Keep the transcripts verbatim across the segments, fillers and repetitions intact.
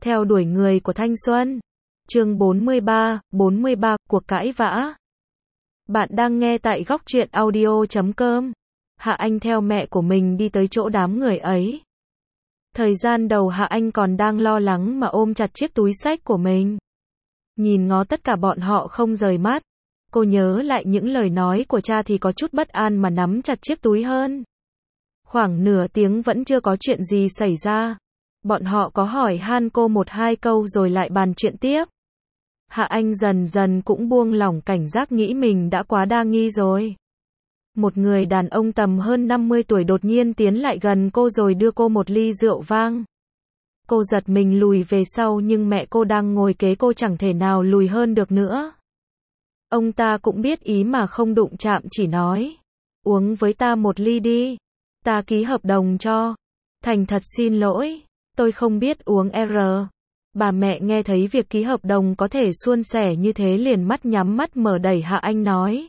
Theo đuổi người của thanh xuân. Chương bốn mươi ba, bốn mươi ba, cuộc cãi vã. Bạn đang nghe tại góc truyện audio chấm com. Hạ Anh theo mẹ của mình đi tới chỗ đám người ấy. Thời gian đầu Hạ Anh còn đang lo lắng mà ôm chặt chiếc túi xách của mình. Nhìn ngó tất cả bọn họ không rời mắt. Cô nhớ lại những lời nói của cha thì có chút bất an mà nắm chặt chiếc túi hơn. Khoảng nửa tiếng vẫn chưa có chuyện gì xảy ra. Bọn họ có hỏi han cô một hai câu rồi lại bàn chuyện tiếp. Hạ Anh dần dần cũng buông lỏng cảnh giác, nghĩ mình đã quá đa nghi rồi. Một người đàn ông tầm hơn năm mươi tuổi đột nhiên tiến lại gần cô rồi đưa cô một ly rượu vang. Cô giật mình lùi về sau nhưng mẹ cô đang ngồi kế cô chẳng thể nào lùi hơn được nữa. Ông ta cũng biết ý mà không đụng chạm, chỉ nói: uống với ta một ly đi. Ta ký hợp đồng cho. Thành thật xin lỗi, tôi không biết uống R. Bà mẹ nghe thấy việc ký hợp đồng có thể suôn sẻ như thế liền mắt nhắm mắt mở đẩy Hạ Anh nói: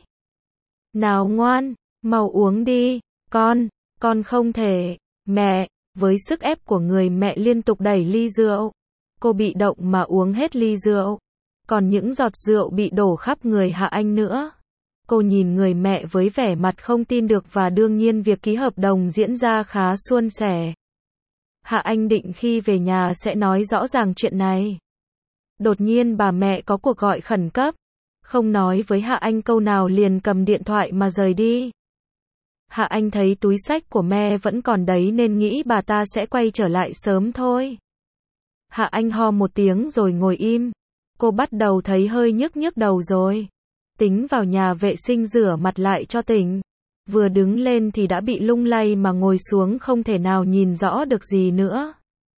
nào ngoan, mau uống đi, con, con không thể. Mẹ, với sức ép của người mẹ liên tục đẩy ly rượu. Cô bị động mà uống hết ly rượu. Còn những giọt rượu bị đổ khắp người Hạ Anh nữa. Cô nhìn người mẹ với vẻ mặt không tin được và đương nhiên việc ký hợp đồng diễn ra khá suôn sẻ. Hạ Anh định khi về nhà sẽ nói rõ ràng chuyện này. Đột nhiên bà mẹ có cuộc gọi khẩn cấp. Không nói với Hạ Anh câu nào liền cầm điện thoại mà rời đi. Hạ Anh thấy túi xách của mẹ vẫn còn đấy nên nghĩ bà ta sẽ quay trở lại sớm thôi. Hạ Anh ho một tiếng rồi ngồi im. Cô bắt đầu thấy hơi nhức nhức đầu rồi. Tính vào nhà vệ sinh rửa mặt lại cho tỉnh. Vừa đứng lên thì đã bị lung lay mà ngồi xuống không thể nào nhìn rõ được gì nữa.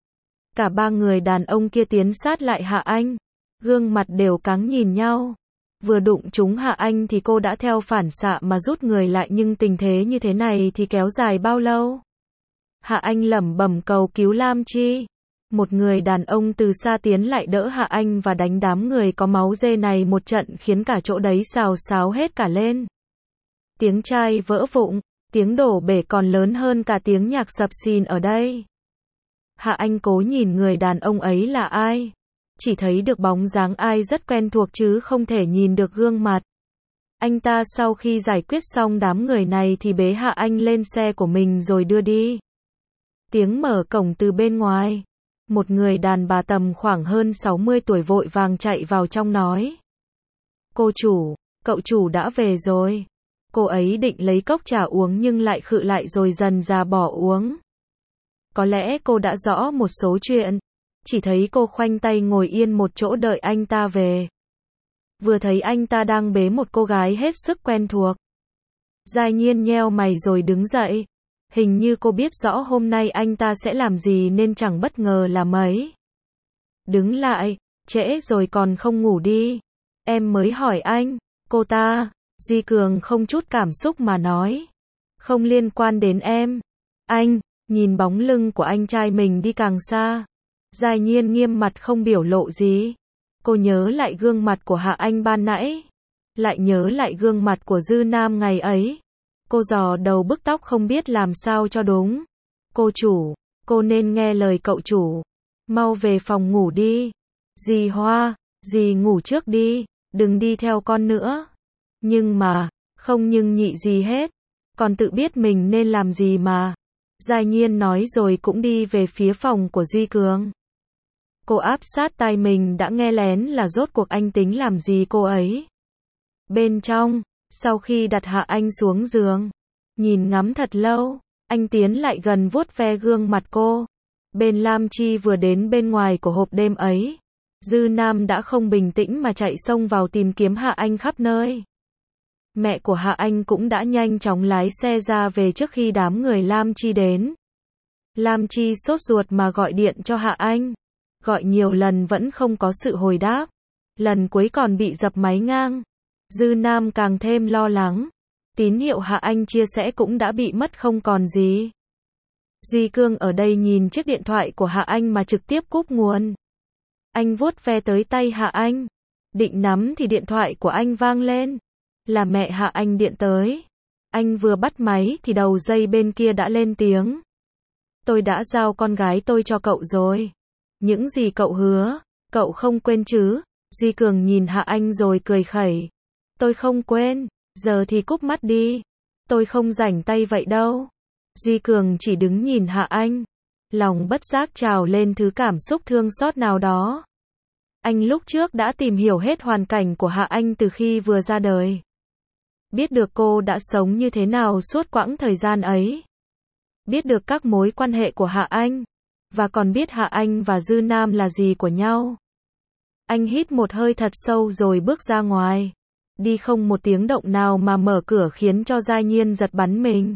Cả ba người đàn ông kia tiến sát lại Hạ Anh. Gương mặt đều căng nhìn nhau. Vừa đụng trúng Hạ Anh thì cô đã theo phản xạ mà rút người lại, nhưng tình thế như thế này thì kéo dài bao lâu? Hạ Anh lẩm bẩm cầu cứu Lam Chi. Một người đàn ông từ xa tiến lại đỡ Hạ Anh và đánh đám người có máu dê này một trận khiến cả chỗ đấy xào xáo hết cả lên. Tiếng chai vỡ vụn, tiếng đổ bể còn lớn hơn cả tiếng nhạc sập sình ở đây. Hạ Anh cố nhìn người đàn ông ấy là ai. Chỉ thấy được bóng dáng ai rất quen thuộc chứ không thể nhìn được gương mặt. Anh ta sau khi giải quyết xong đám người này thì bế Hạ Anh lên xe của mình rồi đưa đi. Tiếng mở cổng từ bên ngoài. Một người đàn bà tầm khoảng hơn sáu mươi tuổi vội vàng chạy vào trong nói: cô chủ, cậu chủ đã về rồi. Cô ấy định lấy cốc trà uống nhưng lại khựng lại rồi dần dà bỏ uống. Có lẽ cô đã rõ một số chuyện. Chỉ thấy cô khoanh tay ngồi yên một chỗ đợi anh ta về. Vừa thấy anh ta đang bế một cô gái hết sức quen thuộc. Giai Nhiên nheo mày rồi đứng dậy. Hình như cô biết rõ hôm nay anh ta sẽ làm gì nên chẳng bất ngờ là mấy. Đứng lại, trễ rồi còn không ngủ đi. Em mới hỏi anh. Cô ta, Duy Cường không chút cảm xúc mà nói. Không liên quan đến em. Anh, nhìn bóng lưng của anh trai mình đi càng xa. Giai Nhiên nghiêm mặt không biểu lộ gì. Cô nhớ lại gương mặt của Hạ Anh ban nãy. Lại nhớ lại gương mặt của Dư Nam ngày ấy. Cô giò đầu bứt tóc không biết làm sao cho đúng. Cô chủ, cô nên nghe lời cậu chủ. Mau về phòng ngủ đi. Dì Hoa, dì ngủ trước đi. Đừng đi theo con nữa. Nhưng mà, không nhưng nhị gì hết. Con tự biết mình nên làm gì mà. Giai Nhiên nói rồi cũng đi về phía phòng của Duy Cường. Cô áp sát tai mình đã nghe lén là rốt cuộc anh tính làm gì cô ấy. Bên trong, sau khi đặt Hạ Anh xuống giường, nhìn ngắm thật lâu, anh tiến lại gần vuốt ve gương mặt cô. Bên Lam Chi vừa đến bên ngoài của hộp đêm ấy, Dư Nam đã không bình tĩnh mà chạy xông vào tìm kiếm Hạ Anh khắp nơi. Mẹ của Hạ Anh cũng đã nhanh chóng lái xe ra về trước khi đám người Lam Chi đến. Lam Chi sốt ruột mà gọi điện cho Hạ Anh. Gọi nhiều lần vẫn không có sự hồi đáp. Lần cuối còn bị dập máy ngang. Dư Nam càng thêm lo lắng. Tín hiệu Hạ Anh chia sẻ cũng đã bị mất không còn gì. Duy Cương ở đây nhìn chiếc điện thoại của Hạ Anh mà trực tiếp cúp nguồn. Anh vuốt ve tới tay Hạ Anh. Định nắm thì điện thoại của anh vang lên. Là mẹ Hạ Anh điện tới. Anh vừa bắt máy thì đầu dây bên kia đã lên tiếng. Tôi đã giao con gái tôi cho cậu rồi. Những gì cậu hứa, cậu không quên chứ? Duy Cường nhìn Hạ Anh rồi cười khẩy. Tôi không quên, giờ thì cúp mắt đi. Tôi không rảnh tay vậy đâu. Duy Cường chỉ đứng nhìn Hạ Anh. Lòng bất giác trào lên thứ cảm xúc thương xót nào đó. Anh lúc trước đã tìm hiểu hết hoàn cảnh của Hạ Anh từ khi vừa ra đời. Biết được cô đã sống như thế nào suốt quãng thời gian ấy. Biết được các mối quan hệ của Hạ Anh. Và còn biết Hạ Anh và Dư Nam là gì của nhau. Anh hít một hơi thật sâu rồi bước ra ngoài. Đi không một tiếng động nào mà mở cửa khiến cho Giai Nhiên giật bắn mình.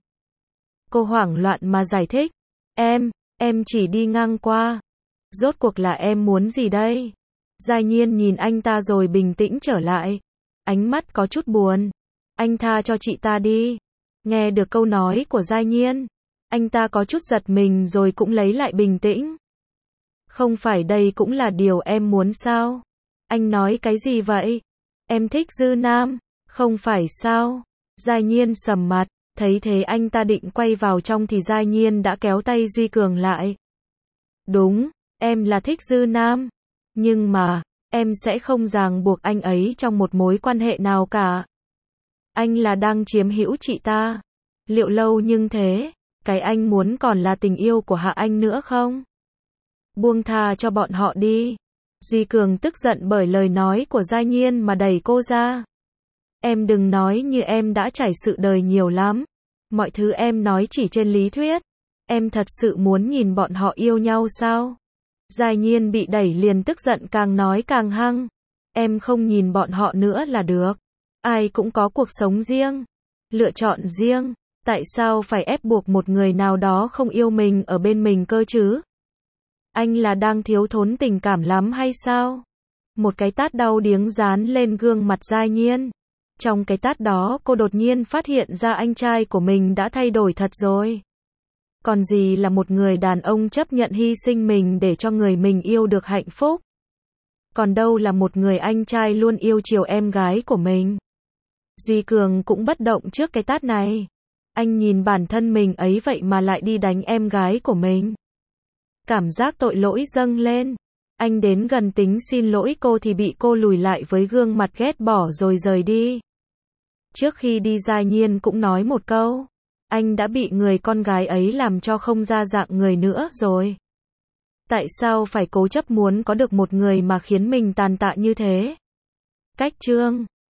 Cô hoảng loạn mà giải thích. Em, em chỉ đi ngang qua. Rốt cuộc là em muốn gì đây? Giai Nhiên nhìn anh ta rồi bình tĩnh trở lại. Ánh mắt có chút buồn. Anh tha cho chị ta đi. Nghe được câu nói của Giai Nhiên, anh ta có chút giật mình rồi cũng lấy lại bình tĩnh. Không phải đây cũng là điều em muốn sao? Anh nói cái gì vậy? Em thích Dư Nam, không phải sao? Giai Nhiên sầm mặt, thấy thế anh ta định quay vào trong thì Giai Nhiên đã kéo tay Duy Cường lại. Đúng, em là thích Dư Nam. Nhưng mà, em sẽ không ràng buộc anh ấy trong một mối quan hệ nào cả. Anh là đang chiếm hữu chị ta. Liệu lâu nhưng thế, cái anh muốn còn là tình yêu của Hạ Anh nữa không? Buông tha cho bọn họ đi. Duy Cường tức giận bởi lời nói của Giai Nhiên mà đẩy cô ra. Em đừng nói như em đã trải sự đời nhiều lắm. Mọi thứ em nói chỉ trên lý thuyết. Em thật sự muốn nhìn bọn họ yêu nhau sao? Giai Nhiên bị đẩy liền tức giận càng nói càng hăng. Em không nhìn bọn họ nữa là được. Ai cũng có cuộc sống riêng, lựa chọn riêng. Tại sao phải ép buộc một người nào đó không yêu mình ở bên mình cơ chứ? Anh là đang thiếu thốn tình cảm lắm hay sao? Một cái tát đau điếng dán lên gương mặt Giai Nhiên. Trong cái tát đó cô đột nhiên phát hiện ra anh trai của mình đã thay đổi thật rồi. Còn gì là một người đàn ông chấp nhận hy sinh mình để cho người mình yêu được hạnh phúc. Còn đâu là một người anh trai luôn yêu chiều em gái của mình. Duy Cường cũng bất động trước cái tát này. Anh nhìn bản thân mình ấy vậy mà lại đi đánh em gái của mình. Cảm giác tội lỗi dâng lên. Anh đến gần tính xin lỗi cô thì bị cô lùi lại với gương mặt ghét bỏ rồi rời đi. Trước khi đi Giai Nhiên cũng nói một câu. Anh đã bị người con gái ấy làm cho không ra dạng người nữa rồi. Tại sao phải cố chấp muốn có được một người mà khiến mình tàn tạ như thế? Cách chương